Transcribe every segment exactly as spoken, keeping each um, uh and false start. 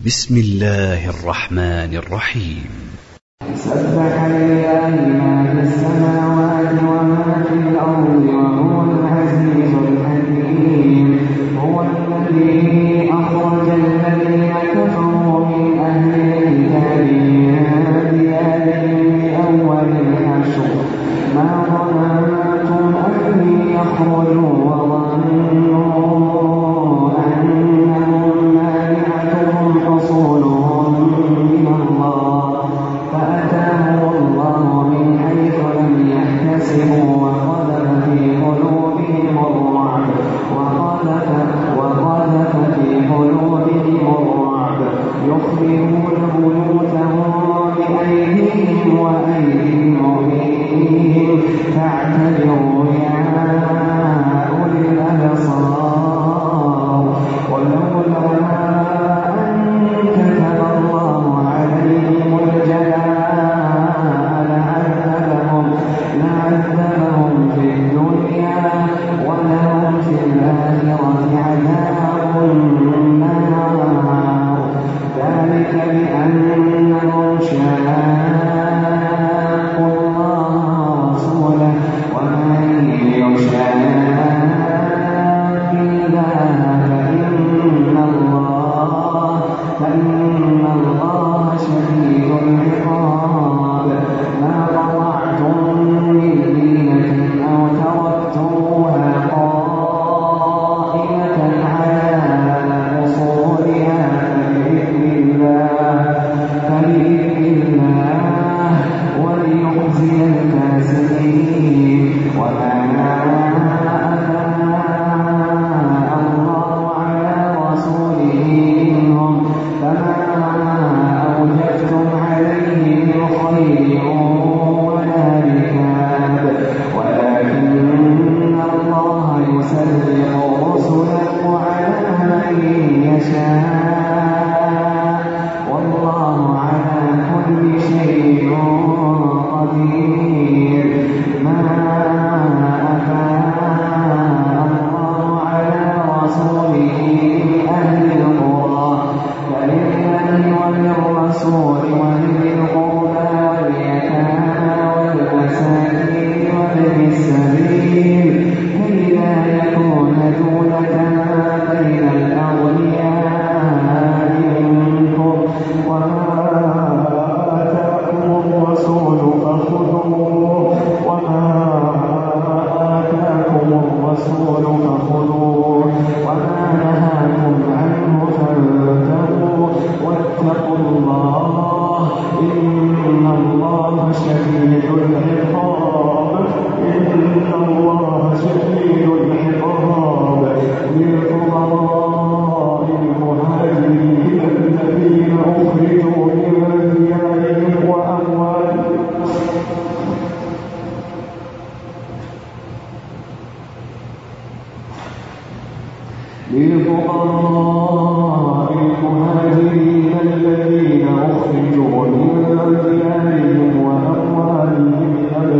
بسم الله الرحمن الرحيم. سبح لله ما في السماوات وما في الأرض وهو العزيز الحكيم. هو الذي أخرج الذين كفروا من أهل الكتاب من ديارهم لأول الحشر ما ظننتم أن يخرجوا وظنوا أنهم مانعتهم حصولهم من الله فأتاهم الله من حيث لم يحتسبوا وقذف في قلوبهم الرعب وقذف وقذف في قلوبهم الرعب يخربون بيوتهم بأيديهم وأيدي المؤمنين فاعتبروا يا أولي الأبصار. ولولا أن كتب الله عليهم الجلاء لعذبهم لعذبهم في الدنيا ولهم في الآخرة عذاب النار. ذلك بأنهم شاقوا الله ورسوله ومن يشاق الله فإن الله فإن الله شديد العقاب. ما قطعتم من لينة أو تركتموها قائمة على أصولها فبإذن الله فبإذن الله وليخزي الفاسقين. وما للفقراء المهاجرين الذين أخرجوا من ديارهم وأموالهم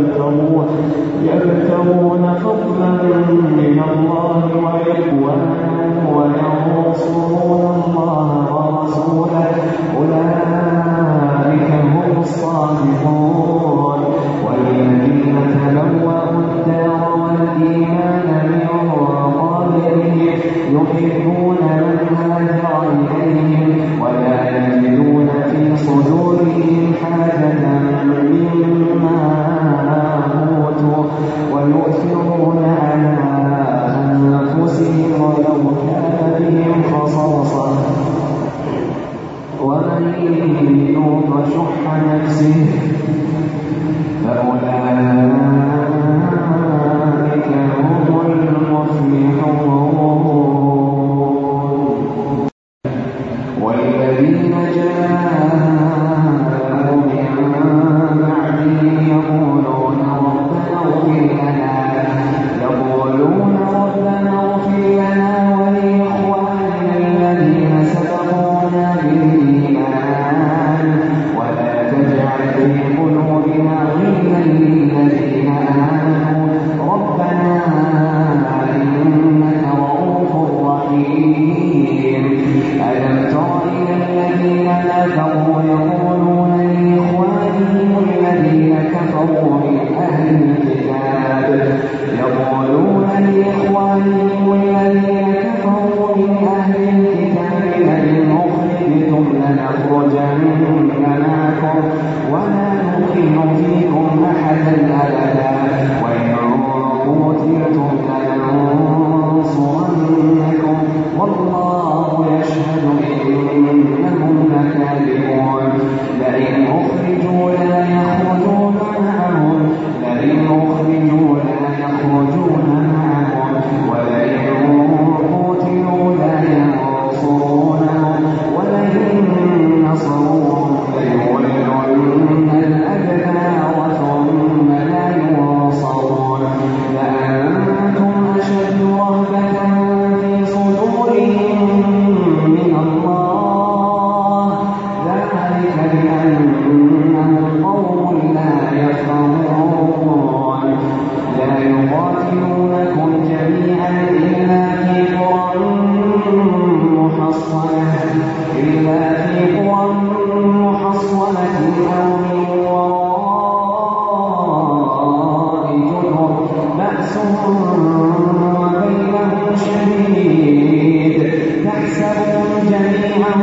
يبتغون فضلا من الله ورضوانا وينصرون الله ورسوله أولئك هم الصادقون. والذين تبوأوا الدار والإيمان من قبلهم يحبون من هاجر إليهم ولا يجدون في صدورهم حاجة مما أوتوا ويؤثرون على أنفسهم ولو كان بهم خصاصة ومن يوق شح نفسه فأولئك هم المفلحون. والذين جاءوا من بعدهم يقولون ربنا اغفر لنا يقولون ربنا اغفر لنا ولإخواننا الذين سبقونا بالإيمان ولا تجعل في قلوبنا غلا للذين آمنوا ربنا إنك رؤوف رحيم. ألم تر إلى الذين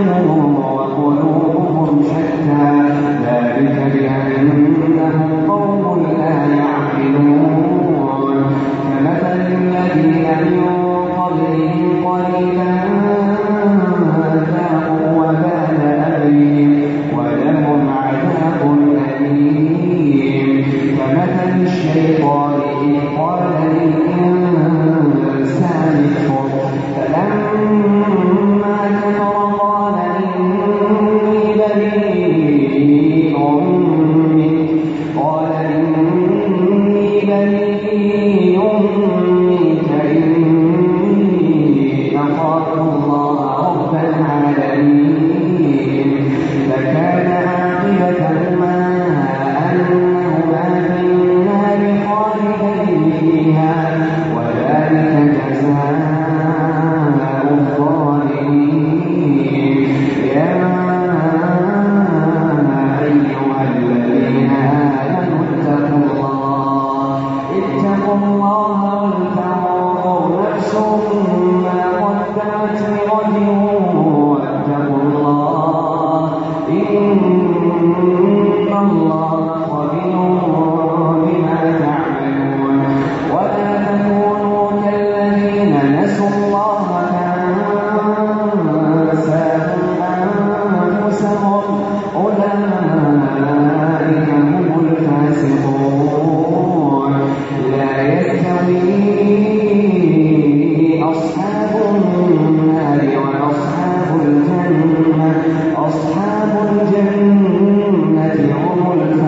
وقلوبهم شتى ذلك بأنهم قوم لا يعقلون كمثل الذين من قبلهم قريبا ذاقوا وبال أمرهم ولهم عذاب أليم كمثل الشيطان إذ قال للإنسان اكفر فلما كفر قال إني بريء منك قال إني بريء منك إني أخاف الله رب العالمين فكان عاقبتهما أنهما في النار خالدين فيها وذلك جزاء الظالمين يا أيها الذين آمنوا اتقوا الله اتقوا الله ولتنظر نفس ما قدمت لغد واتقوا الله إن الله خبير بما تعملون ولا تكونوا كالذين نسوا الله فأنساهم أنفسهم أولئك هم الفاسقون لا يستوي أصحاب النار وأصحاب الجنة أصحاب الجنة هم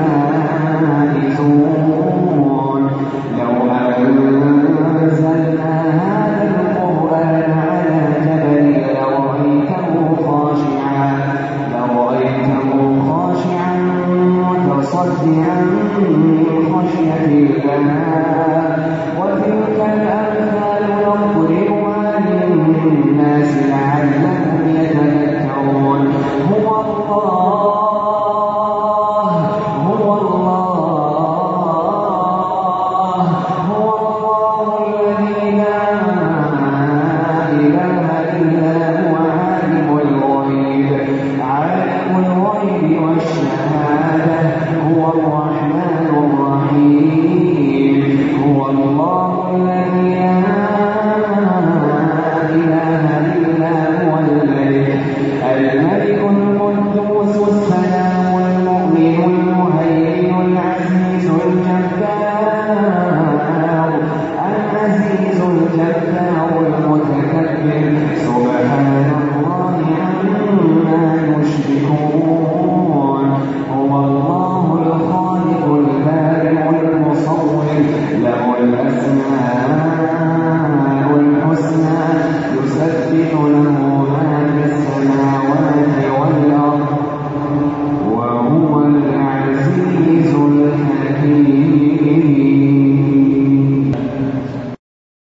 الفائزون لو أنزلنا هذا القرآن على جبل لرأيته خاشعا لرأيته خاشعا متصدعا من خشية الله